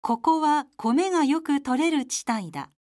ここは米がよく取れる地帯だ。